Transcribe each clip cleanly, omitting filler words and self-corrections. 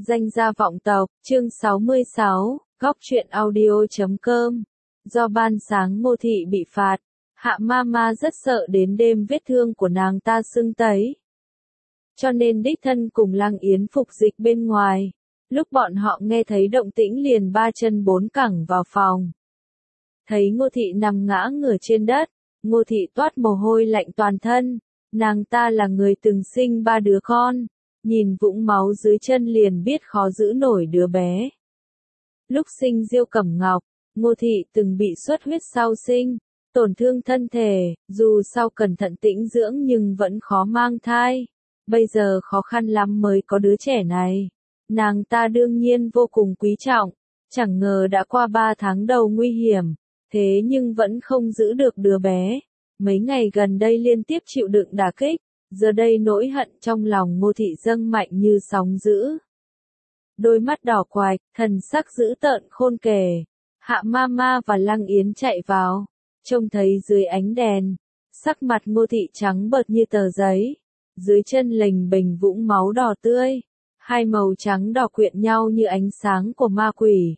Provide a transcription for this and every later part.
Danh gia vọng tộc, chương 66, góc truyện audio.com. Do ban sáng Ngô Thị bị phạt, Hạ Mama rất sợ đến đêm vết thương của nàng ta sưng tấy. Cho nên đích thân cùng Lăng Yến phục dịch bên ngoài. Lúc bọn họ nghe thấy động tĩnh liền ba chân bốn cẳng vào phòng. Thấy Ngô Thị nằm ngã ngửa trên đất, Ngô Thị toát mồ hôi lạnh toàn thân. Nàng ta là người từng sinh 3 đứa con. Nhìn vũng máu dưới chân liền biết khó giữ nổi đứa bé. Lúc sinh Diêu Cẩm Ngọc, Ngô Thị từng bị xuất huyết sau sinh, tổn thương thân thể, dù sau cẩn thận tĩnh dưỡng nhưng vẫn khó mang thai. Bây giờ khó khăn lắm mới có đứa trẻ này. Nàng ta đương nhiên vô cùng quý trọng, chẳng ngờ đã qua 3 tháng đầu nguy hiểm, thế nhưng vẫn không giữ được đứa bé. Mấy ngày gần đây liên tiếp chịu đựng đả kích. Giờ đây nỗi hận trong lòng Ngô Thị dâng mạnh như sóng dữ. Đôi mắt đỏ quạch, thần sắc dữ tợn khôn kể. Hạ Mama và Lăng Yến chạy vào, trông thấy dưới ánh đèn, sắc mặt Ngô Thị trắng bợt như tờ giấy, dưới chân lềnh bềnh vũng máu đỏ tươi, hai màu trắng đỏ quyện nhau như ánh sáng của ma quỷ.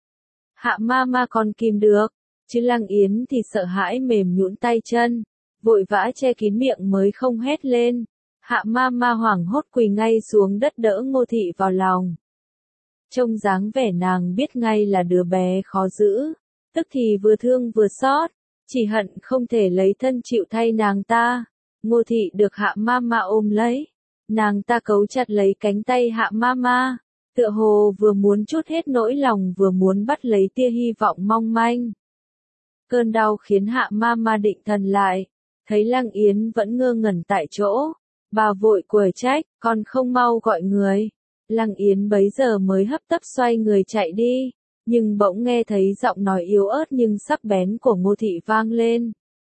Hạ Mama còn kìm được, chứ Lăng Yến thì sợ hãi mềm nhũn tay chân. Vội vã che kín miệng mới không hét lên. Hạ Mama hoảng hốt quỳ ngay xuống đất đỡ Ngô Thị vào lòng. Trông dáng vẻ nàng biết ngay là đứa bé khó giữ, tức thì vừa thương vừa xót, chỉ hận không thể lấy thân chịu thay nàng ta. Ngô Thị được Hạ Mama ôm lấy, nàng ta cấu chặt lấy cánh tay Hạ Mama, tựa hồ vừa muốn trút hết nỗi lòng vừa muốn bắt lấy tia hy vọng mong manh. Cơn đau khiến Hạ Mama định thần lại. Thấy Lăng Yến vẫn ngơ ngẩn tại chỗ, bà vội quở trách, con không mau gọi người. Lăng Yến bấy giờ mới hấp tấp xoay người chạy đi, nhưng bỗng nghe thấy giọng nói yếu ớt nhưng sắc bén của Ngô Thị vang lên.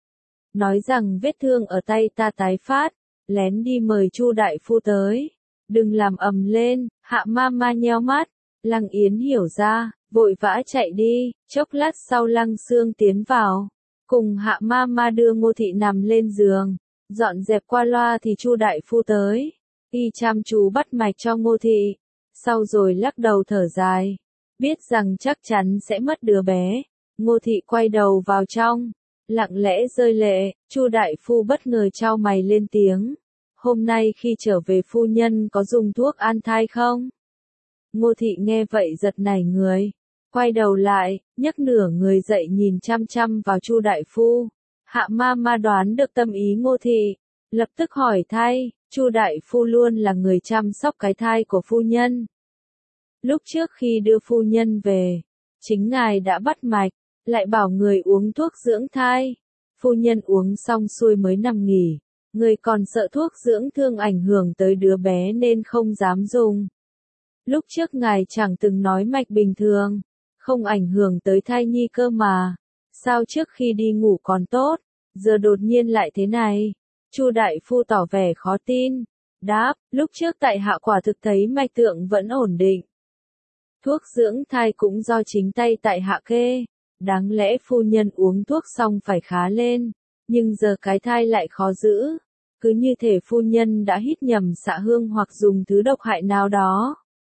Nói rằng vết thương ở tay ta tái phát, lén đi mời Chu đại phu tới. Đừng làm ầm lên, Hạ Mama nheo mắt, Lăng Yến hiểu ra, vội vã chạy đi, chốc lát sau Lăng Sương tiến vào. Cùng Hạ Mama đưa Ngô Thị nằm lên giường, dọn dẹp qua loa thì Chu đại phu tới, y chăm chú bắt mạch cho Ngô Thị, sau rồi lắc đầu thở dài, biết rằng chắc chắn sẽ mất đứa bé. Ngô Thị quay đầu vào trong, lặng lẽ rơi lệ. Chu đại phu bất ngờ chau mày lên tiếng, hôm nay khi trở về phu nhân có dùng thuốc an thai không? Ngô Thị nghe vậy giật nảy người. Quay đầu lại, nhấc nửa người dậy nhìn chăm chăm vào Chu đại phu. Hạ Mama đoán được tâm ý Ngô Thị, lập tức hỏi thay, Chu đại phu luôn là người chăm sóc cái thai của phu nhân. Lúc trước khi đưa phu nhân về, chính ngài đã bắt mạch, lại bảo người uống thuốc dưỡng thai. Phu nhân uống xong xuôi mới nằm nghỉ, người còn sợ thuốc dưỡng thương ảnh hưởng tới đứa bé nên không dám dùng. Lúc trước ngài chẳng từng nói mạch bình thường, không ảnh hưởng tới thai nhi cơ mà. Sao trước khi đi ngủ còn tốt, giờ đột nhiên lại thế này? Chu đại phu tỏ vẻ khó tin. Đáp, lúc trước tại hạ quả thực thấy mạch tượng vẫn ổn định. Thuốc dưỡng thai cũng do chính tay tại hạ kê. Đáng lẽ phu nhân uống thuốc xong phải khá lên, nhưng giờ cái thai lại khó giữ. Cứ như thể phu nhân đã hít nhầm xạ hương hoặc dùng thứ độc hại nào đó.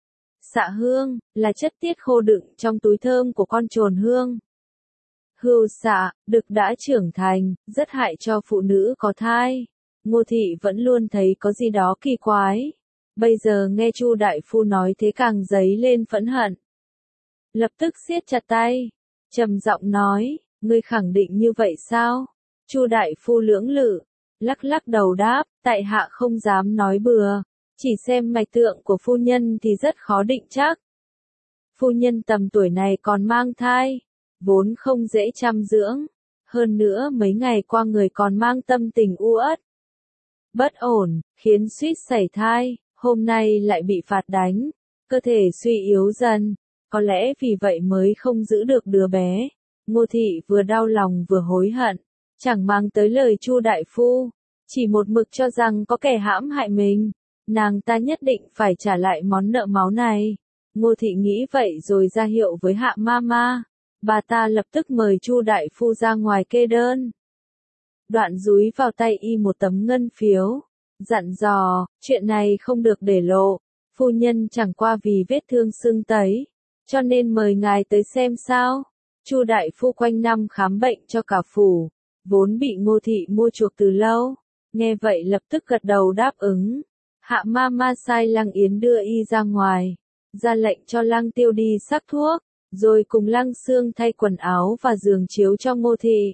Xạ hương là chất tiết khô đựng trong túi thơm của con trồn hương. Hươu xạ, đực đã trưởng thành, rất hại cho phụ nữ có thai. Ngô Thị vẫn luôn thấy có gì đó kỳ quái. Bây giờ nghe Chu đại phu nói thế càng dấy lên phẫn hận. Lập tức siết chặt tay, trầm giọng nói, ngươi khẳng định như vậy sao? Chu đại phu lưỡng lự, lắc lắc đầu đáp, tại hạ không dám nói bừa. Chỉ xem mạch tượng của phu nhân thì rất khó định chắc. Phu nhân tầm tuổi này còn mang thai, vốn không dễ chăm dưỡng. Hơn nữa mấy ngày qua người còn mang tâm tình u uất, bất ổn, khiến suýt sảy thai, hôm nay lại bị phạt đánh, cơ thể suy yếu dần, có lẽ vì vậy mới không giữ được đứa bé. Ngô Thị vừa đau lòng vừa hối hận, chẳng mang tới lời Chu đại phu, chỉ một mực cho rằng có kẻ hãm hại mình. Nàng ta nhất định phải trả lại món nợ máu này. Ngô Thị nghĩ vậy rồi ra hiệu với Hạ Mama. Bà ta lập tức mời Chu đại phu ra ngoài kê đơn. Đoạn dúi vào tay y một tấm ngân phiếu, dặn dò, chuyện này không được để lộ. Phu nhân chẳng qua vì vết thương sưng tấy, cho nên mời ngài tới xem sao. Chu đại phu quanh năm khám bệnh cho cả phủ, vốn bị Ngô thị mua chuộc từ lâu, nghe vậy lập tức gật đầu đáp ứng. Hạ ma ma sai Lăng Yến đưa y ra ngoài, ra lệnh cho Lăng Tiêu đi sắc thuốc, rồi cùng Lăng Xương thay quần áo và giường chiếu cho Ngô thị.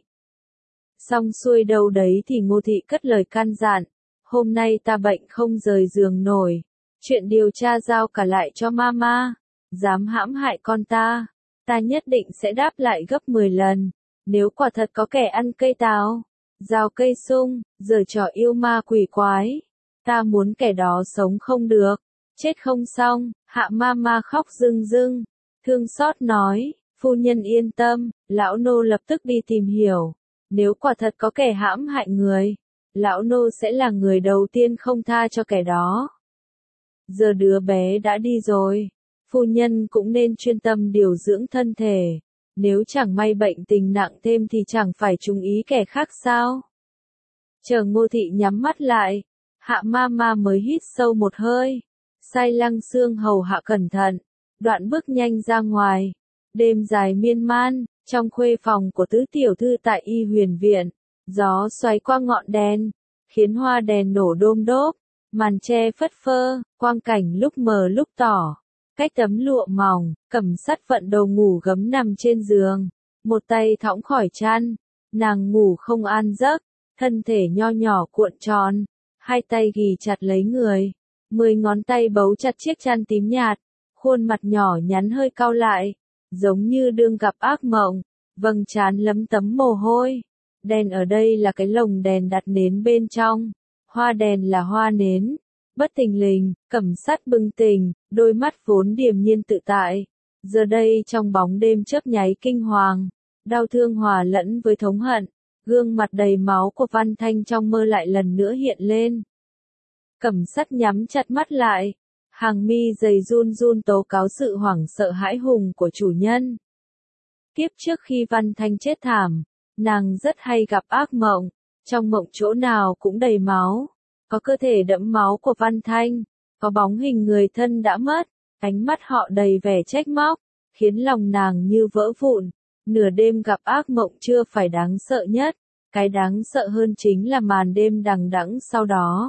Xong xuôi đâu đấy thì Ngô thị cất lời can dặn, hôm nay ta bệnh không rời giường nổi, chuyện điều tra giao cả lại cho mama, dám hãm hại con ta nhất định sẽ đáp lại gấp 10 lần, nếu quả thật có kẻ ăn cây táo, rào cây sung, giở trò yêu ma quỷ quái, ta muốn kẻ đó sống không được, chết không xong. Hạ ma ma khóc rưng rưng, thương xót nói, phu nhân yên tâm, lão nô lập tức đi tìm hiểu, nếu quả thật có kẻ hãm hại người, lão nô sẽ là người đầu tiên không tha cho kẻ đó. Giờ đứa bé đã đi rồi, phu nhân cũng nên chuyên tâm điều dưỡng thân thể, nếu chẳng may bệnh tình nặng thêm thì chẳng phải trúng ý kẻ khác sao. Chờ Ngô thị nhắm mắt lại, Hạ ma ma mới hít sâu một hơi, sai Lăng Xương hầu hạ cẩn thận, đoạn bước nhanh ra ngoài. Đêm dài miên man, trong khuê phòng của tứ tiểu thư tại Y Huyền Viện, gió xoáy qua ngọn đèn, khiến hoa đèn nổ đôm đốp, màn che phất phơ, quang cảnh lúc mờ lúc tỏ. Cách tấm lụa mỏng, Cẩm Sắt vận đầu ngủ gấm nằm trên giường, một tay thõng khỏi chăn, nàng ngủ không an giấc, thân thể nho nhỏ cuộn tròn, hai tay ghì chặt lấy người, 10 ngón tay bấu chặt chiếc chăn tím nhạt, khuôn mặt nhỏ nhắn hơi cau lại, giống như đương gặp ác mộng, vầng trán lấm tấm mồ hôi. Đèn ở đây là cái lồng đèn đặt nến bên trong, hoa đèn là hoa nến. Bất thình lình, Cẩm Sắt bừng tỉnh, đôi mắt vốn điềm nhiên tự tại, giờ đây trong bóng đêm chớp nháy kinh hoàng, đau thương hòa lẫn với thống hận, gương mặt đầy máu của Văn Thanh trong mơ lại lần nữa hiện lên. Cẩm Sắt nhắm chặt mắt lại, hàng mi dày run run tố cáo sự hoảng sợ hãi hùng của chủ nhân. Kiếp trước khi Văn Thanh chết thảm, nàng rất hay gặp ác mộng, trong mộng chỗ nào cũng đầy máu. Có cơ thể đẫm máu của Văn Thanh, có bóng hình người thân đã mất, ánh mắt họ đầy vẻ trách móc, khiến lòng nàng như vỡ vụn. Nửa đêm gặp ác mộng chưa phải đáng sợ nhất, cái đáng sợ hơn chính là màn đêm đằng đẵng sau đó.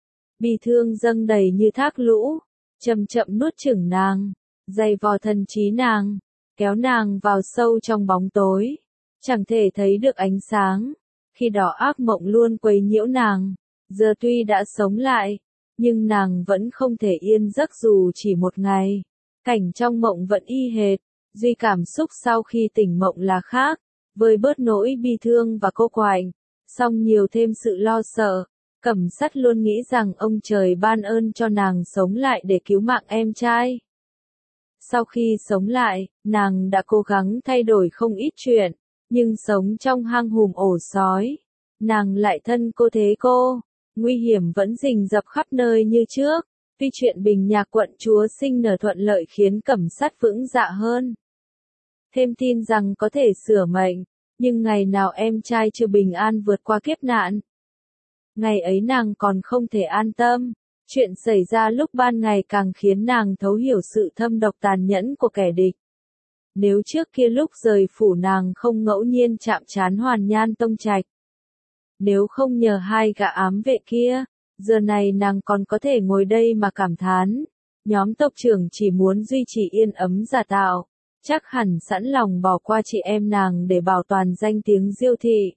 Bi thương dâng đầy như thác lũ, chậm chậm nuốt chửng nàng, dày vò thần trí nàng, kéo nàng vào sâu trong bóng tối, chẳng thể thấy được ánh sáng. Khi đó ác mộng luôn quấy nhiễu nàng. Giờ tuy đã sống lại, nhưng nàng vẫn không thể yên giấc dù chỉ một ngày. Cảnh trong mộng vẫn y hệt, duy cảm xúc sau khi tỉnh mộng là khác, vơi bớt nỗi bi thương và cô quạnh, song nhiều thêm sự lo sợ. Cẩm Sắt luôn nghĩ rằng ông trời ban ơn cho nàng sống lại để cứu mạng em trai. Sau khi sống lại, nàng đã cố gắng thay đổi không ít chuyện, nhưng sống trong hang hùm ổ sói, nàng lại thân cô thế cô. Nguy hiểm vẫn rình rập khắp nơi như trước, tuy chuyện Bình Nhạc quận chúa sinh nở thuận lợi khiến Cẩm Sắt vững dạ hơn. Thêm tin rằng có thể sửa mệnh, nhưng ngày nào em trai chưa bình an vượt qua kiếp nạn. Ngày ấy nàng còn không thể an tâm, chuyện xảy ra lúc ban ngày càng khiến nàng thấu hiểu sự thâm độc tàn nhẫn của kẻ địch. Nếu trước kia lúc rời phủ nàng không ngẫu nhiên chạm trán Hoàn Nhan Tông Trạch, nếu không nhờ hai gã ám vệ kia, giờ này nàng còn có thể ngồi đây mà cảm thán. Nhóm tộc trưởng chỉ muốn duy trì yên ấm giả tạo, chắc hẳn sẵn lòng bỏ qua chị em nàng để bảo toàn danh tiếng Diêu thị.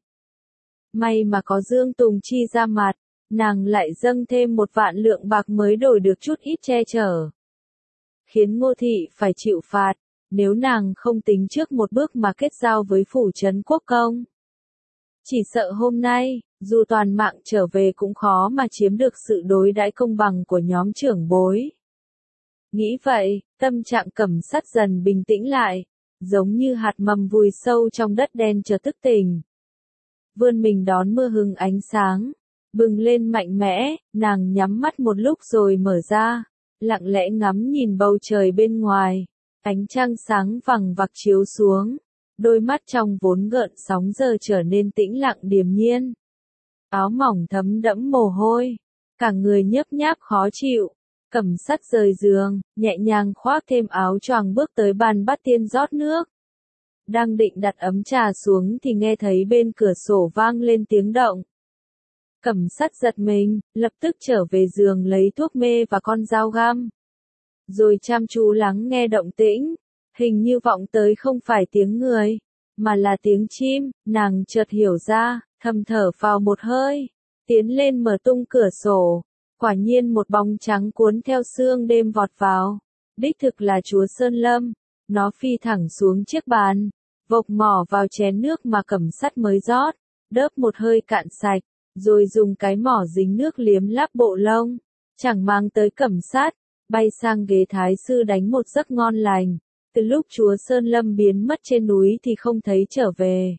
May mà có Dương Tùng Chi ra mặt, nàng lại dâng thêm 1 vạn lượng bạc mới đổi được chút ít che chở. Khiến Ngô thị phải chịu phạt, nếu nàng không tính trước một bước mà kết giao với phủ trấn quốc công. Chỉ sợ hôm nay, dù toàn mạng trở về cũng khó mà chiếm được sự đối đãi công bằng của nhóm trưởng bối. Nghĩ vậy, tâm trạng Cẩm Sắt dần bình tĩnh lại, giống như hạt mầm vùi sâu trong đất đen chờ thức tỉnh. Vươn mình đón mưa hừng ánh sáng, bừng lên mạnh mẽ, nàng nhắm mắt một lúc rồi mở ra, lặng lẽ ngắm nhìn bầu trời bên ngoài, ánh trăng sáng vằng vặc chiếu xuống. Đôi mắt trong vốn gợn sóng giờ trở nên tĩnh lặng điềm nhiên. Áo mỏng thấm đẫm mồ hôi, cả người nhớp nháp khó chịu, Cẩm Sắt rời giường, nhẹ nhàng khoác thêm áo choàng bước tới bàn bắt tiên rót nước. Đang định đặt ấm trà xuống thì nghe thấy bên cửa sổ vang lên tiếng động. Cẩm Sắt giật mình, lập tức trở về giường lấy thuốc mê và con dao găm. Rồi chăm chú lắng nghe động tĩnh, hình như vọng tới không phải tiếng người, mà là tiếng chim, nàng chợt hiểu ra, thầm thở vào một hơi, tiến lên mở tung cửa sổ. Quả nhiên một bóng trắng cuốn theo sương đêm vọt vào, đích thực là chúa Sơn Lâm, nó phi thẳng xuống chiếc bàn, vộc mỏ vào chén nước mà Cẩm Sắt mới rót, đớp một hơi cạn sạch, rồi dùng cái mỏ dính nước liếm láp bộ lông, chẳng mang tới Cẩm Sắt, bay sang ghế thái sư đánh một giấc ngon lành. Từ lúc chúa Sơn Lâm biến mất trên núi thì không thấy trở về.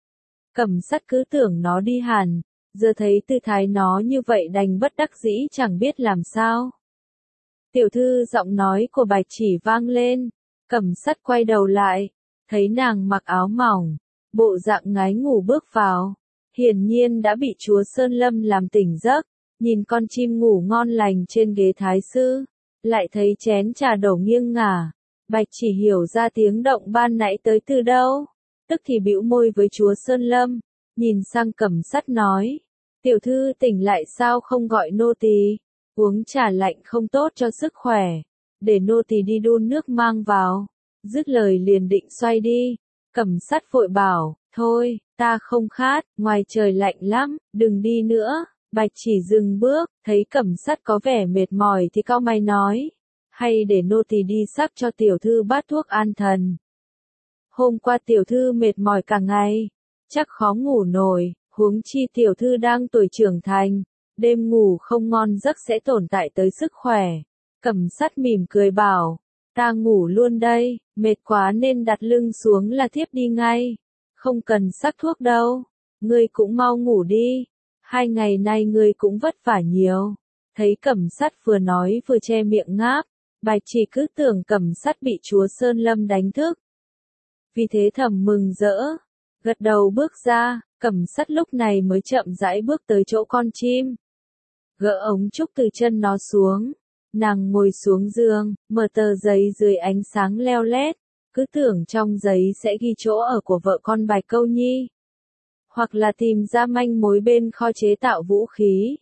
Cẩm Sắt cứ tưởng nó đi hẳn, giờ thấy tư thái nó như vậy đành bất đắc dĩ chẳng biết làm sao. Tiểu thư, giọng nói của Bạch Chỉ vang lên, Cẩm Sắt quay đầu lại, thấy nàng mặc áo mỏng, bộ dạng ngái ngủ bước vào, hiển nhiên đã bị chúa Sơn Lâm làm tỉnh giấc, nhìn con chim ngủ ngon lành trên ghế thái sư, lại thấy chén trà đổ nghiêng ngả. Bạch Chỉ hiểu ra tiếng động ban nãy tới từ đâu, tức thì bĩu môi với chúa Sơn Lâm, nhìn sang Cẩm Sắt nói, tiểu thư tỉnh lại sao không gọi nô tỳ, uống trà lạnh không tốt cho sức khỏe, để nô tỳ đi đun nước mang vào. Dứt lời liền định xoay đi, Cẩm Sắt vội bảo, thôi, ta không khát, ngoài trời lạnh lắm, đừng đi nữa. Bạch Chỉ dừng bước, thấy Cẩm Sắt có vẻ mệt mỏi thì cau mày nói, hay để nô tỳ đi sắc cho tiểu thư bát thuốc an thần. Hôm qua tiểu thư mệt mỏi cả ngày, chắc khó ngủ nổi, huống chi tiểu thư đang tuổi trưởng thành, đêm ngủ không ngon giấc sẽ tổn hại tới sức khỏe. Cẩm Sắt mỉm cười bảo, ta ngủ luôn đây, mệt quá nên đặt lưng xuống là thiếp đi ngay, không cần sắc thuốc đâu, ngươi cũng mau ngủ đi, 2 ngày nay ngươi cũng vất vả nhiều. Thấy Cẩm Sắt vừa nói vừa che miệng ngáp, Bạch Chỉ cứ tưởng Cẩm Sắt bị chúa Sơn Lâm đánh thức. Vì thế thầm mừng rỡ, gật đầu bước ra, Cẩm Sắt lúc này mới chậm rãi bước tới chỗ con chim. Gỡ ống trúc từ chân nó xuống, nàng ngồi xuống giường, mở tờ giấy dưới ánh sáng leo lét, cứ tưởng trong giấy sẽ ghi chỗ ở của vợ con Bạch Câu Nhi, hoặc là tìm ra manh mối bên kho chế tạo vũ khí.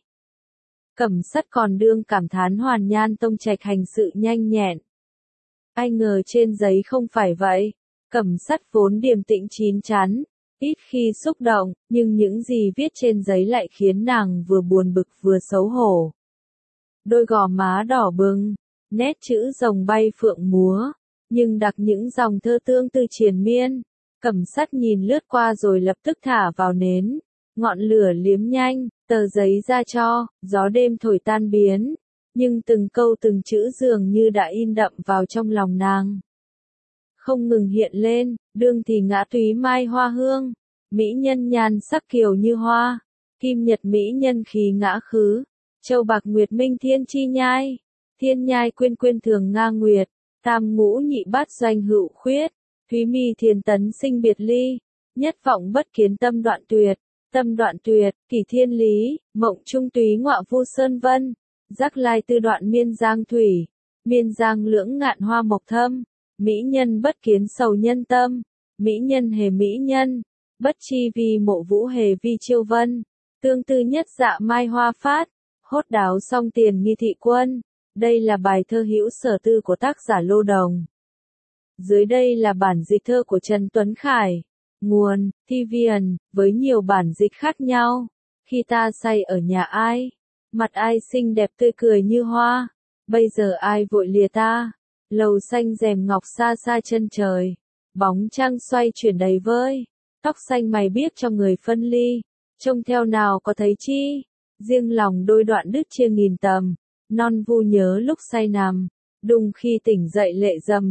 Cẩm Sắt còn đương cảm thán Hoàn Nhan Tông Trạch hành sự nhanh nhẹn. Ai ngờ trên giấy không phải vậy. Cẩm Sắt vốn điềm tĩnh chín chắn, ít khi xúc động, nhưng những gì viết trên giấy lại khiến nàng vừa buồn bực vừa xấu hổ. Đôi gò má đỏ bừng, nét chữ rồng bay phượng múa, nhưng đặc những dòng thơ tương tư triền miên. Cẩm Sắt nhìn lướt qua rồi lập tức thả vào nến, ngọn lửa liếm nhanh, tờ giấy ra cho, gió đêm thổi tan biến, nhưng từng câu từng chữ dường như đã in đậm vào trong lòng nàng. Không ngừng hiện lên, đương thì ngã túy mai hoa hương, mỹ nhân nhan sắc kiều như hoa, kim nhật mỹ nhân khí ngã khứ, châu bạc nguyệt minh thiên chi nhai, thiên nhai quyên quyên thường nga nguyệt, tam ngũ nhị bát doanh hữu khuyết, thúy mi thiên tấn sinh biệt ly, nhất vọng bất kiến tâm đoạn tuyệt, kỷ thiên lý, mộng trung túy ngọa vu sơn vân, giác lai tư đoạn miên giang thủy, miên giang lưỡng ngạn hoa mộc thâm, mỹ nhân bất kiến sầu nhân tâm, mỹ nhân hề mỹ nhân, bất chi vì mộ vũ hề vi chiêu vân, tương tư nhất dạ mai hoa phát, hốt đáo song tiền nghi thị quân. Đây là bài thơ hữu sở tư của tác giả Lô Đồng. Dưới đây là bản dịch thơ của Trần Tuấn Khải. Nguồn, Thivian, với nhiều bản dịch khác nhau. Khi ta say ở nhà ai, mặt ai xinh đẹp tươi cười như hoa, bây giờ ai vội lìa ta, lầu xanh rèm ngọc xa xa chân trời, bóng trăng xoay chuyển đầy vơi, tóc xanh mày biếc cho người phân ly, trông theo nào có thấy chi, riêng lòng đôi đoạn đứt chia nghìn tầm, non vu nhớ lúc say nằm, đùng khi tỉnh dậy lệ dầm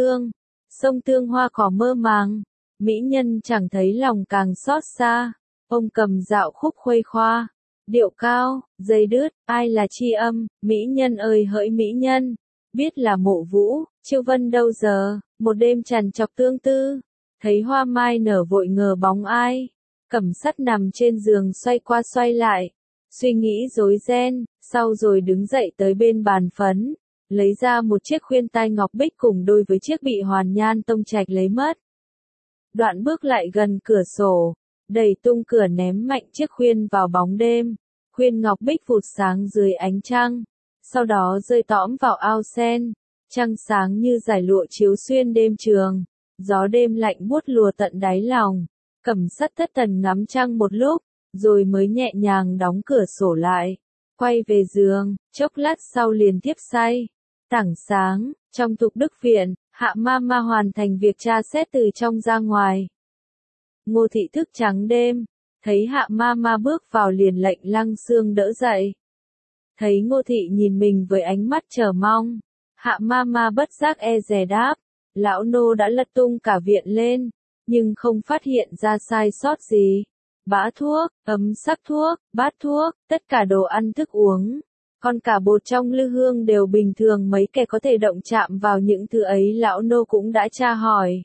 sông tương hoa cỏ mơ màng. Mỹ nhân chẳng thấy lòng càng xót xa, ông cầm dạo khúc khuây khoa, điệu cao, dây đứt, ai là tri âm, mỹ nhân ơi hỡi mỹ nhân, biết là mộ vũ, chiêu vân đâu giờ, một đêm trằn trọc tương tư, thấy hoa mai nở vội ngờ bóng ai, Cẩm Sắt nằm trên giường xoay qua xoay lại, suy nghĩ rối ren, sau rồi đứng dậy tới bên bàn phấn, lấy ra một chiếc khuyên tai ngọc bích cùng đôi với chiếc bị Hoàn Nhan Tông Trạch lấy mất. Đoạn bước lại gần cửa sổ, đẩy tung cửa ném mạnh chiếc khuyên vào bóng đêm, khuyên ngọc bích vụt sáng dưới ánh trăng, sau đó rơi tõm vào ao sen, trăng sáng như dải lụa chiếu xuyên đêm trường, gió đêm lạnh buốt lùa tận đáy lòng. Cẩm Sắt thất thần ngắm trăng một lúc, rồi mới nhẹ nhàng đóng cửa sổ lại, quay về giường, chốc lát sau liền tiếp say. Tảng sáng, trong Tục Đức Viện, Hạ Mama hoàn thành việc tra xét từ trong ra ngoài. Ngô Thị thức trắng đêm, thấy Hạ Mama bước vào liền lệnh Lăng Xương đỡ dậy. Thấy Ngô Thị nhìn mình với ánh mắt chờ mong, Hạ Mama bất giác dè đáp, lão nô đã lật tung cả viện lên, nhưng không phát hiện ra sai sót gì. Bã thuốc, ấm sắc thuốc, bát thuốc, tất cả đồ ăn thức uống, còn cả bột trong lư hương đều bình thường, mấy kẻ có thể động chạm vào những thứ ấy lão nô cũng đã tra hỏi.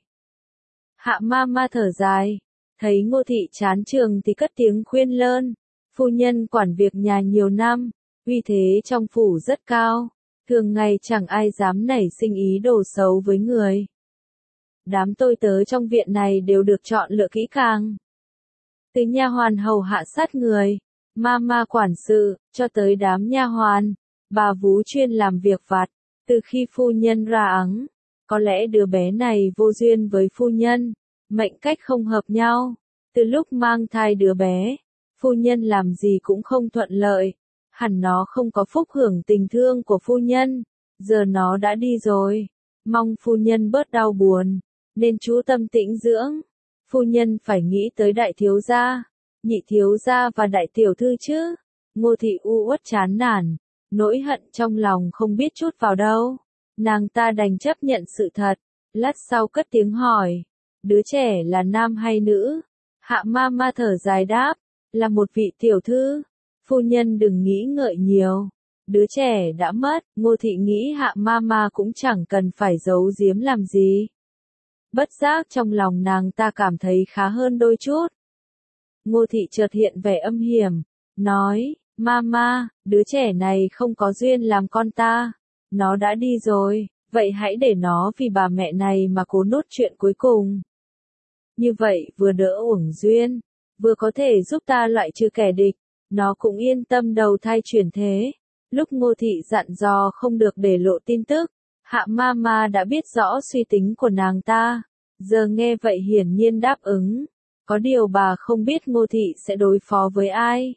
Hạ Mama thở dài, thấy Ngô Thị chán trường thì cất tiếng khuyên lơn, phu nhân quản việc nhà nhiều năm, uy thế trong phủ rất cao, thường ngày chẳng ai dám nảy sinh ý đồ xấu với người. Đám tôi tớ trong viện này đều được chọn lựa kỹ càng. Từ nha hoàn hầu hạ sát người, Mama quản sự, cho tới đám nha hoàn, bà vú chuyên làm việc vặt, từ khi phu nhân ra ẵng, có lẽ đứa bé này vô duyên với phu nhân, mệnh cách không hợp nhau, từ lúc mang thai đứa bé, phu nhân làm gì cũng không thuận lợi, hẳn nó không có phúc hưởng tình thương của phu nhân, giờ nó đã đi rồi, mong phu nhân bớt đau buồn, nên chú tâm tĩnh dưỡng, phu nhân phải nghĩ tới đại thiếu gia, nhị thiếu gia và đại tiểu thư chứ. Ngô Thị u uất chán nản, nỗi hận trong lòng không biết trút vào đâu, nàng ta đành chấp nhận sự thật, lát sau cất tiếng hỏi, đứa trẻ là nam hay nữ? Hạ Mama thở dài đáp, là một vị tiểu thư, phu nhân đừng nghĩ ngợi nhiều, đứa trẻ đã mất. Ngô Thị nghĩ Hạ Mama cũng chẳng cần phải giấu giếm làm gì. Bất giác trong lòng nàng ta cảm thấy khá hơn đôi chút. Ngô Thị chợt hiện vẻ âm hiểm, nói, Mama, đứa trẻ này không có duyên làm con ta, nó đã đi rồi, vậy hãy để nó vì bà mẹ này mà cố nốt chuyện cuối cùng. Như vậy vừa đỡ uổng duyên, vừa có thể giúp ta loại trừ kẻ địch, nó cũng yên tâm đầu thai chuyển thế. Lúc Ngô Thị dặn dò không được để lộ tin tức, Hạ Mama đã biết rõ suy tính của nàng ta, giờ nghe vậy hiển nhiên đáp ứng. Có điều bà không biết Ngô Thị sẽ đối phó với ai.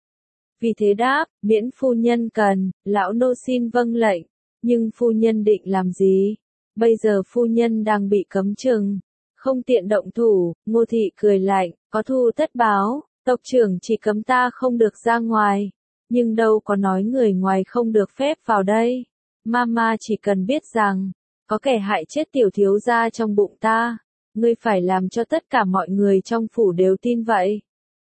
Vì thế đáp, miễn phu nhân cần, lão nô xin vâng lệnh, nhưng phu nhân định làm gì? Bây giờ phu nhân đang bị cấm chừng, không tiện động thủ. Ngô Thị cười lạnh, có thù tất báo, tộc trưởng chỉ cấm ta không được ra ngoài, nhưng đâu có nói người ngoài không được phép vào đây. Mama chỉ cần biết rằng, có kẻ hại chết tiểu thiếu gia trong bụng ta, ngươi phải làm cho tất cả mọi người trong phủ đều tin vậy.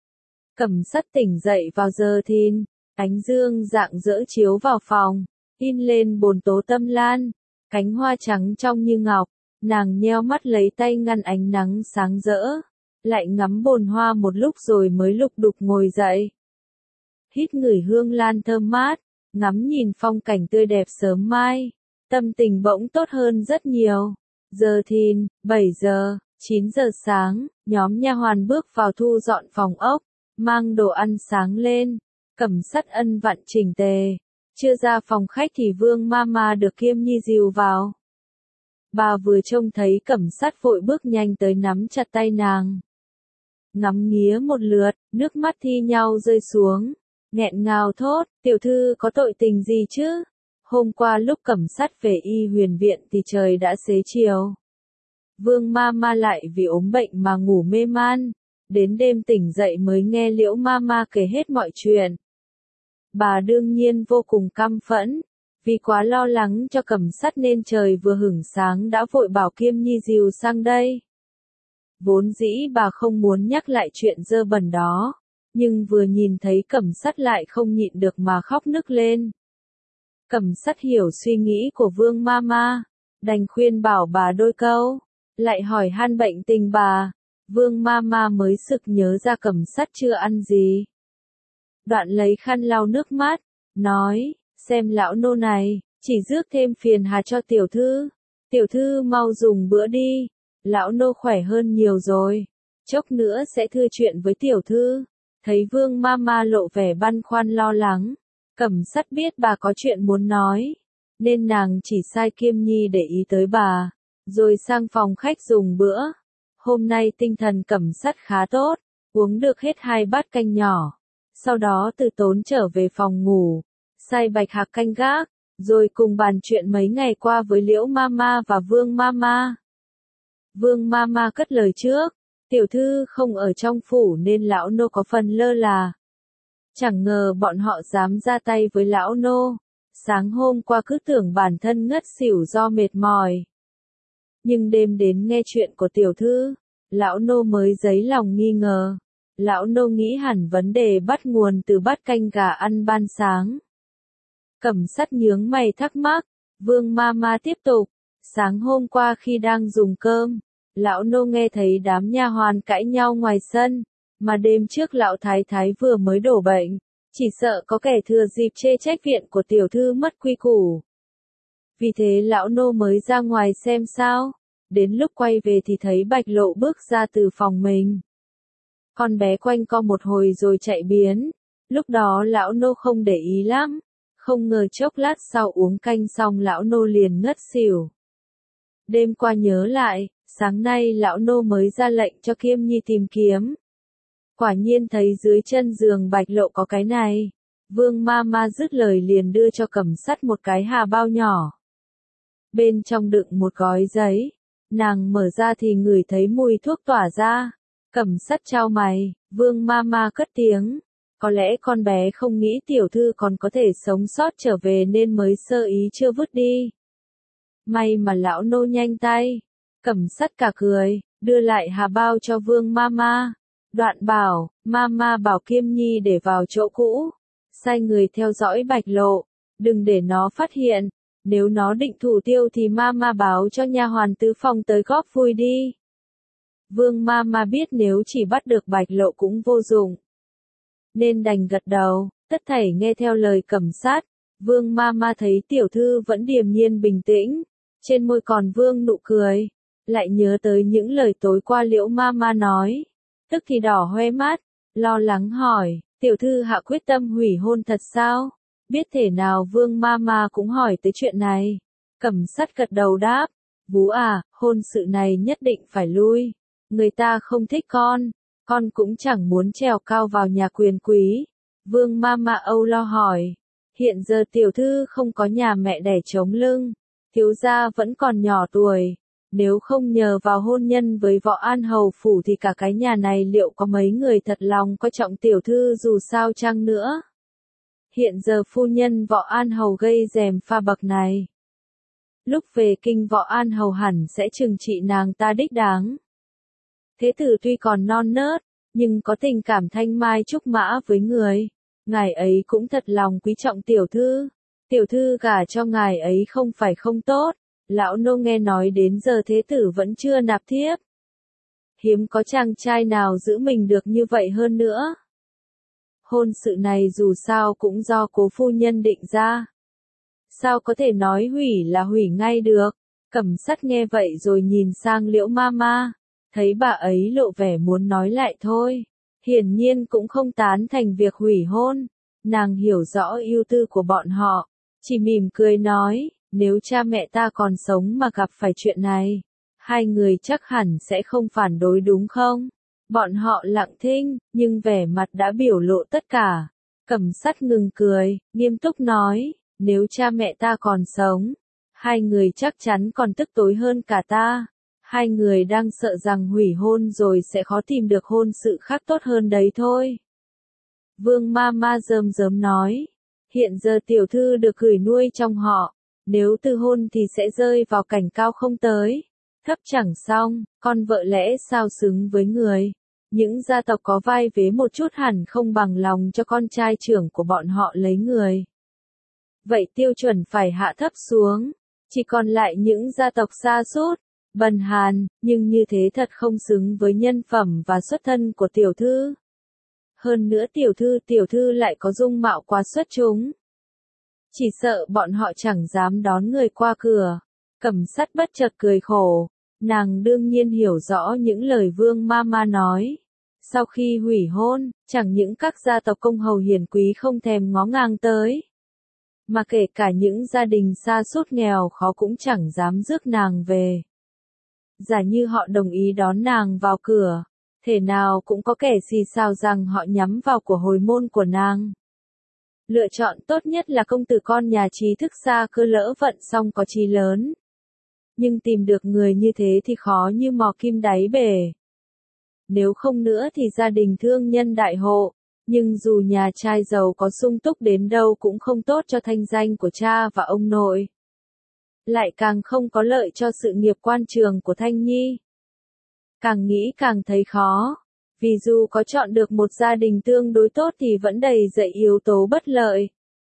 Cẩm Sắt tỉnh dậy vào giờ thìn, ánh dương rạng rỡ chiếu vào phòng, in lên bồn tố tâm lan, cánh hoa trắng trong như ngọc, nàng nheo mắt lấy tay ngăn ánh nắng sáng rỡ, lại ngắm bồn hoa một lúc rồi mới lục đục ngồi dậy. Hít ngửi hương lan thơm mát, ngắm nhìn phong cảnh tươi đẹp sớm mai, tâm tình bỗng tốt hơn rất nhiều. Giờ thìn, 7 giờ, 9 giờ sáng, nhóm nha hoàn bước vào thu dọn phòng ốc, mang đồ ăn sáng lên, Cẩm Sắt ân vặn chỉnh tề. Chưa ra phòng khách thì Vương Mama được Kiêm Nhi dìu vào. Bà vừa trông thấy Cẩm Sắt vội bước nhanh tới nắm chặt tay nàng. Ngắm nghía một lượt, nước mắt thi nhau rơi xuống, nghẹn ngào thốt, tiểu thư có tội tình gì chứ? Hôm qua lúc Cẩm Sắt về Y Huyền Viện thì trời đã xế chiều. Vương Mama lại vì ốm bệnh mà ngủ mê man, đến đêm tỉnh dậy mới nghe Liễu Mama kể hết mọi chuyện. Bà đương nhiên vô cùng căm phẫn, vì quá lo lắng cho Cẩm Sắt nên trời vừa hửng sáng đã vội bảo Kiêm Nhi dìu sang đây. Vốn dĩ bà không muốn nhắc lại chuyện dơ bẩn đó, nhưng vừa nhìn thấy Cẩm Sắt lại không nhịn được mà khóc nức lên. Cẩm Sắt hiểu suy nghĩ của Vương Mama, đành khuyên bảo bà đôi câu, lại hỏi han bệnh tình bà. Vương Mama mới sực nhớ ra Cẩm Sắt chưa ăn gì. Đoạn lấy khăn lau nước mắt, nói, xem lão nô này, chỉ rước thêm phiền hà cho tiểu thư mau dùng bữa đi, lão nô khỏe hơn nhiều rồi, chốc nữa sẽ thưa chuyện với tiểu thư. Thấy Vương Mama lộ vẻ băn khoăn lo lắng, Cẩm Sắt biết bà có chuyện muốn nói, nên nàng chỉ sai Kiêm Nhi để ý tới bà, rồi sang phòng khách dùng bữa. Hôm nay tinh thần Cẩm Sắt khá tốt, uống được hết 2 bát canh nhỏ, sau đó từ tốn trở về phòng ngủ, sai Bạch Hạc canh gác, rồi cùng bàn chuyện mấy ngày qua với Liễu Mama và Vương Mama. Vương Mama cất lời trước, tiểu thư không ở trong phủ nên lão nô có phần lơ là. Chẳng ngờ bọn họ dám ra tay với lão nô, sáng hôm qua cứ tưởng bản thân ngất xỉu do mệt mỏi. Nhưng đêm đến nghe chuyện của tiểu thư, lão nô mới dấy lòng nghi ngờ. Lão nô nghĩ hẳn vấn đề bắt nguồn từ bát canh gà ăn ban sáng. Cẩm Sắt nhướng mày thắc mắc, Vương Mama tiếp tục, sáng hôm qua khi đang dùng cơm, lão nô nghe thấy đám nha hoàn cãi nhau ngoài sân, mà đêm trước lão thái thái vừa mới đổ bệnh, chỉ sợ có kẻ thừa dịp chê trách viện của tiểu thư mất quy củ. Vì thế lão nô mới ra ngoài xem sao, đến lúc quay về thì thấy Bạch Lộ bước ra từ phòng mình. Con bé quanh co một hồi rồi chạy biến, lúc đó lão nô không để ý lắm, không ngờ chốc lát sau uống canh xong lão nô liền ngất xỉu. Đêm qua nhớ lại, sáng nay lão nô mới ra lệnh cho Kiêm Nhi tìm kiếm. Quả nhiên thấy dưới chân giường Bạch Lộ có cái này. Vương Mama dứt lời liền đưa cho Cẩm Sắt một cái hà bao nhỏ. Bên trong đựng một gói giấy, nàng mở ra thì ngửi thấy mùi thuốc tỏa ra. Cẩm Sắt chau mày, Vương Mama cất tiếng. Có lẽ con bé không nghĩ tiểu thư còn có thể sống sót trở về nên mới sơ ý chưa vứt đi. May mà lão nô nhanh tay. Cẩm Sắt cả cười, đưa lại hà bao cho Vương Mama. Đoạn bảo, Mama bảo Kiêm Nhi để vào chỗ cũ. Sai người theo dõi Bạch Lộ, đừng để nó phát hiện. Nếu nó định thủ tiêu thì Mama báo cho nha hoàn tứ phòng tới góp vui đi. Vương Mama biết nếu chỉ bắt được Bạch Lộ cũng vô dụng, nên đành gật đầu, tất thảy nghe theo lời Cẩm Sát. Vương Mama thấy tiểu thư vẫn điềm nhiên bình tĩnh, trên môi còn vương nụ cười, lại nhớ tới những lời tối qua Liễu Mama nói, tức thì đỏ hoe mắt, lo lắng hỏi, tiểu thư hạ quyết tâm hủy hôn thật sao? Biết thể nào Vương Mama cũng hỏi tới chuyện này. Cẩm Sát gật đầu đáp, Vú à, hôn sự này nhất định phải lui, người ta không thích con cũng chẳng muốn trèo cao vào nhà quyền quý. Vương Mama âu lo hỏi, hiện giờ tiểu thư không có nhà mẹ đẻ chống lưng, thiếu gia vẫn còn nhỏ tuổi, nếu không nhờ vào hôn nhân với Võ An Hầu phủ thì cả cái nhà này liệu có mấy người thật lòng coi trọng tiểu thư dù sao chăng nữa. Hiện giờ phu nhân Võ An Hầu gây rèm pha bậc này. Lúc về kinh Võ An Hầu hẳn sẽ trừng trị nàng ta đích đáng. Thế tử tuy còn non nớt, nhưng có tình cảm thanh mai trúc mã với người. Ngài ấy cũng thật lòng quý trọng tiểu thư. Tiểu thư gả cho ngài ấy không phải không tốt. Lão nô nghe nói đến giờ thế tử vẫn chưa nạp thiếp. Hiếm có chàng trai nào giữ mình được như vậy hơn nữa. Hôn sự này dù sao cũng do cố phu nhân định ra. Sao có thể nói hủy là hủy ngay được. Cẩm Sắt nghe vậy rồi nhìn sang Liễu Mama. Thấy bà ấy lộ vẻ muốn nói lại thôi. Hiển nhiên cũng không tán thành việc hủy hôn. Nàng hiểu rõ ưu tư của bọn họ. Chỉ mỉm cười nói, nếu cha mẹ ta còn sống mà gặp phải chuyện này, hai người chắc hẳn sẽ không phản đối đúng không? Bọn họ lặng thinh, nhưng vẻ mặt đã biểu lộ tất cả. Cẩm Sắt ngừng cười, nghiêm túc nói, nếu cha mẹ ta còn sống, hai người chắc chắn còn tức tối hơn cả ta. Hai người đang sợ rằng hủy hôn rồi sẽ khó tìm được hôn sự khác tốt hơn đấy thôi. Vương Mama rơm rớm nói, hiện giờ tiểu thư được gửi nuôi trong họ, nếu từ hôn thì sẽ rơi vào cảnh cao không tới, thấp chẳng xong, con vợ lẽ sao xứng với người. Những gia tộc có vai vế một chút hẳn không bằng lòng cho con trai trưởng của bọn họ lấy người. Vậy tiêu chuẩn phải hạ thấp xuống, chỉ còn lại những gia tộc sa sút, bần hàn, nhưng như thế thật không xứng với nhân phẩm và xuất thân của tiểu thư. Hơn nữa tiểu thư lại có dung mạo quá xuất chúng. Chỉ sợ bọn họ chẳng dám đón người qua cửa. Cẩm Sắt bất chợt cười khổ, nàng đương nhiên hiểu rõ những lời Vương Mama nói. Sau khi hủy hôn, chẳng những các gia tộc công hầu hiền quý không thèm ngó ngang tới, mà kể cả những gia đình xa sút nghèo khó cũng chẳng dám rước nàng về. Giả như họ đồng ý đón nàng vào cửa, thể nào cũng có kẻ xì xào rằng họ nhắm vào của hồi môn của nàng. Lựa chọn tốt nhất là công tử con nhà trí thức xa cơ lỡ vận xong có chí lớn. Nhưng tìm được người như thế thì khó như mò kim đáy bể. Nếu không nữa thì gia đình thương nhân đại hộ, nhưng dù nhà trai giàu có sung túc đến đâu cũng không tốt cho thanh danh của cha và ông nội. Lại càng không có lợi cho sự nghiệp quan trường của Thanh Nhi. Càng nghĩ càng thấy khó, vì dù có chọn được một gia đình tương đối tốt thì vẫn đầy dẫy yếu tố bất lợi.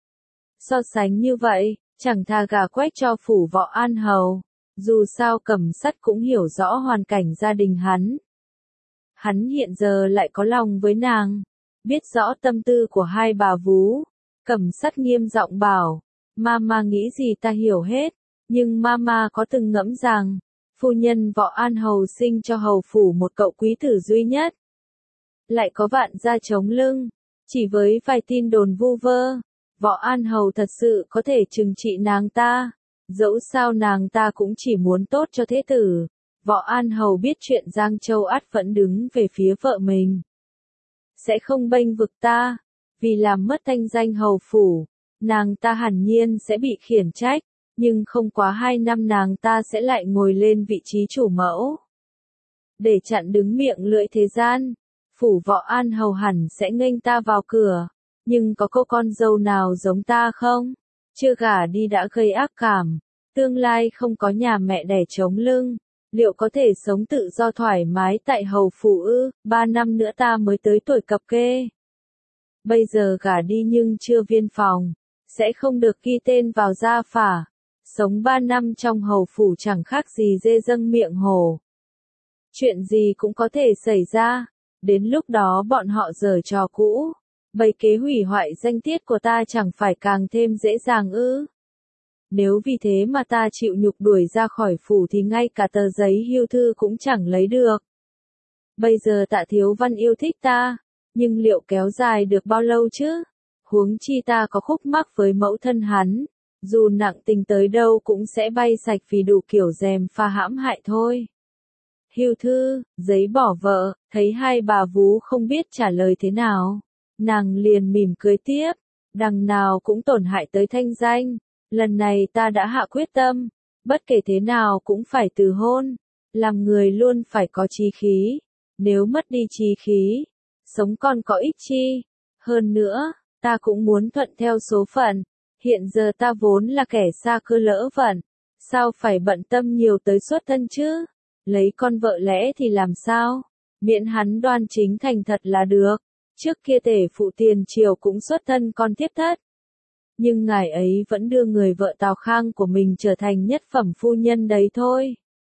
So sánh như vậy, chẳng thà gả quách cho phủ Võ An Hầu, dù sao Cẩm Sắt cũng hiểu rõ hoàn cảnh gia đình hắn. Hắn hiện giờ lại có lòng với nàng, biết rõ tâm tư của hai bà vú. Cẩm Sắt nghiêm giọng bảo, Mama nghĩ gì ta hiểu hết, nhưng Mama có từng ngẫm rằng, phu nhân Võ An Hầu sinh cho hầu phủ một cậu quý tử duy nhất. Lại có vạn gia chống lưng, chỉ với vài tin đồn vu vơ, Võ An Hầu thật sự có thể trừng trị nàng ta. Dẫu sao nàng ta cũng chỉ muốn tốt cho thế tử. Võ An Hầu biết chuyện Giang Châu ắt vẫn đứng về phía vợ mình. Sẽ không bênh vực ta, vì làm mất thanh danh hầu phủ, nàng ta hẳn nhiên sẽ bị khiển trách, nhưng không quá 2 năm nàng ta sẽ lại ngồi lên vị trí chủ mẫu. Để chặn đứng miệng lưỡi thế gian, phủ Võ An Hầu hẳn sẽ nghênh ta vào cửa, nhưng có cô con dâu nào giống ta không? Chưa gả đi đã gây ác cảm, tương lai không có nhà mẹ đẻ chống lưng, liệu có thể sống tự do thoải mái tại hầu phủ ư? 3 năm nữa ta mới tới tuổi cập kê. Bây giờ gả đi nhưng chưa viên phòng, sẽ không được ghi tên vào gia phả. Sống 3 năm trong hầu phủ chẳng khác gì dê dâng miệng hồ. Chuyện gì cũng có thể xảy ra, đến lúc đó bọn họ giở trò cũ. Bày kế hủy hoại danh tiết của ta chẳng phải càng thêm dễ dàng ư? Nếu vì thế mà ta chịu nhục đuổi ra khỏi phủ thì ngay cả tờ giấy hưu thư cũng chẳng lấy được. Bây giờ Tạ Thiếu Văn yêu thích ta, nhưng liệu kéo dài được bao lâu chứ? Huống chi ta có khúc mắc với mẫu thân hắn, dù nặng tình tới đâu cũng sẽ bay sạch vì đủ kiểu gièm pha hãm hại thôi. Hưu thư, giấy bỏ vợ, thấy hai bà vú không biết trả lời thế nào. Nàng liền mỉm cười tiếp, đằng nào cũng tổn hại tới thanh danh, lần này ta đã hạ quyết tâm, bất kể thế nào cũng phải từ hôn, làm người luôn phải có chí khí, nếu mất đi chí khí, sống còn có ích chi, hơn nữa, ta cũng muốn thuận theo số phận, hiện giờ ta vốn là kẻ xa cơ lỡ vận, sao phải bận tâm nhiều tới xuất thân chứ, lấy con vợ lẽ thì làm sao, miễn hắn đoan chính thành thật là được. Trước kia tể phụ tiền triều cũng xuất thân con tiếp thất. Nhưng ngài ấy vẫn đưa người vợ Tào Khang của mình trở thành nhất phẩm phu nhân đấy thôi.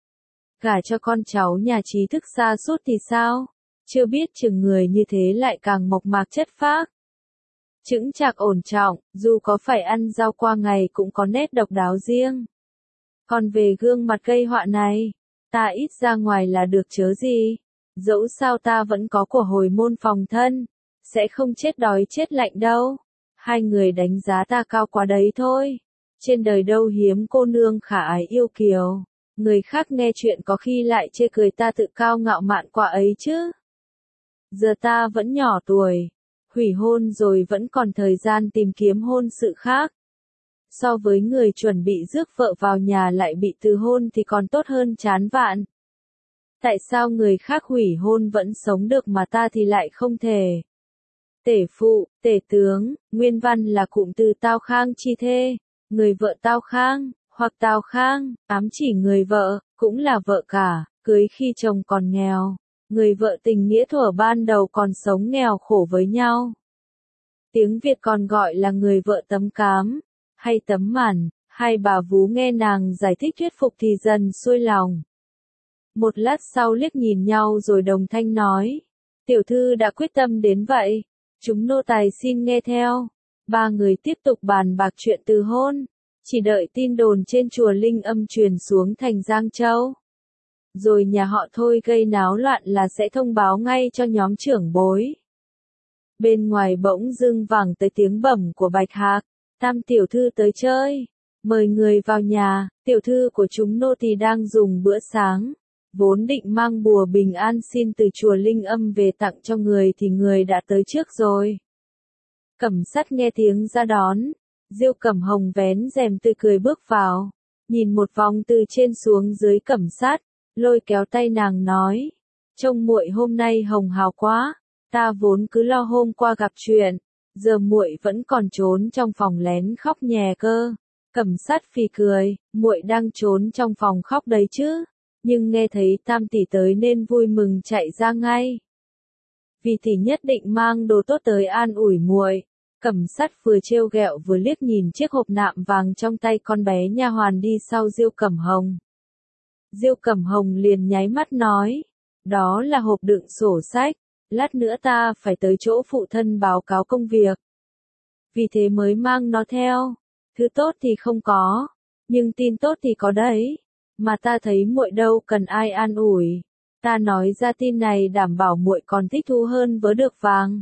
Gả cho con cháu nhà trí thức xa suốt thì sao? Chưa biết chừng người như thế lại càng mộc mạc chất phác. Chững chạc ổn trọng, dù có phải ăn rau qua ngày cũng có nét độc đáo riêng. Còn về gương mặt gây họa này, ta ít ra ngoài là được chớ gì. Dẫu sao ta vẫn có của hồi môn phòng thân, sẽ không chết đói chết lạnh đâu. Hai người đánh giá ta cao quá đấy thôi. Trên đời đâu hiếm cô nương khả ái yêu kiều. Người khác nghe chuyện có khi lại chê cười ta tự cao ngạo mạn quá ấy chứ. Giờ ta vẫn nhỏ tuổi, hủy hôn rồi vẫn còn thời gian tìm kiếm hôn sự khác. So với người chuẩn bị rước vợ vào nhà lại bị từ hôn thì còn tốt hơn chán vạn. Tại sao người khác hủy hôn vẫn sống được mà ta thì lại không thể? Tể phụ, tể tướng, nguyên văn là cụm từ Tao Khang chi thê, người vợ Tao Khang, hoặc Tao Khang, ám chỉ người vợ, cũng là vợ cả, cưới khi chồng còn nghèo, người vợ tình nghĩa thuở ban đầu còn sống nghèo khổ với nhau. Tiếng Việt còn gọi là người vợ tấm cám, hay tấm màn, hai bà vú nghe nàng giải thích thuyết phục thì dần xuôi lòng. Một lát sau liếc nhìn nhau rồi đồng thanh nói, tiểu thư đã quyết tâm đến vậy, chúng nô tài xin nghe theo. Ba người tiếp tục bàn bạc chuyện từ hôn, chỉ đợi tin đồn trên chùa Linh Âm truyền xuống thành Giang Châu. Rồi nhà họ Thôi gây náo loạn là sẽ thông báo ngay cho nhóm trưởng bối. Bên ngoài bỗng dưng vẳng tới tiếng bẩm của Bạch Hạc, Tam tiểu thư tới chơi, mời người vào nhà, tiểu thư của chúng nô tỳ đang dùng bữa sáng, vốn định mang bùa bình an xin từ chùa Linh Âm về tặng cho người thì người đã tới trước rồi. Cẩm Sắt nghe tiếng ra đón, Diêu Cẩm Hồng vén rèm tươi cười bước vào, nhìn một vòng từ trên xuống dưới Cẩm Sắt, lôi kéo tay nàng nói, trông muội hôm nay hồng hào quá, ta vốn cứ lo hôm qua gặp chuyện, giờ muội vẫn còn trốn trong phòng lén khóc nhè cơ. Cẩm Sắt phì cười, muội đang trốn trong phòng khóc đấy chứ, nhưng nghe thấy Tam tỷ tới nên vui mừng chạy ra ngay. Vì tỷ nhất định mang đồ tốt tới an ủi muội. Cẩm Sắt vừa trêu ghẹo vừa liếc nhìn chiếc hộp nạm vàng trong tay con bé nha hoàn đi sau Diêu Cẩm Hồng. Diêu Cẩm Hồng liền nháy mắt nói, đó là hộp đựng sổ sách, lát nữa ta phải tới chỗ phụ thân báo cáo công việc. Vì thế mới mang nó theo, thứ tốt thì không có, nhưng tin tốt thì có đấy, mà ta thấy muội đâu cần ai an ủi, ta nói ra tin này đảm bảo muội còn thích thú hơn vớ được vàng.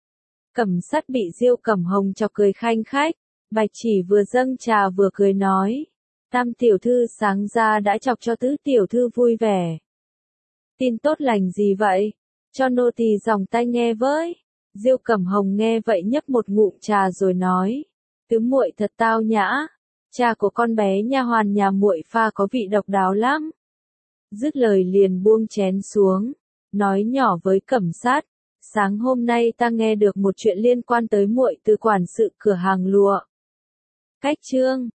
Cẩm Sắt bị Diêu Cẩm Hồng chọc cười khanh khách, Bạch Chỉ vừa dâng trà vừa cười nói, Tam tiểu thư sáng ra đã chọc cho Tứ tiểu thư vui vẻ. Tin tốt lành gì vậy? Cho nô tỳ dòng tai nghe với. Diêu Cẩm Hồng nghe vậy nhấp một ngụm trà rồi nói, Tứ muội thật tao nhã, trà của con bé nha hoàn nhà muội pha có vị độc đáo lắm. Dứt lời liền buông chén xuống, nói nhỏ với Cẩm Sắt, sáng hôm nay ta nghe được một chuyện liên quan tới muội từ quản sự cửa hàng lụa. Cách chương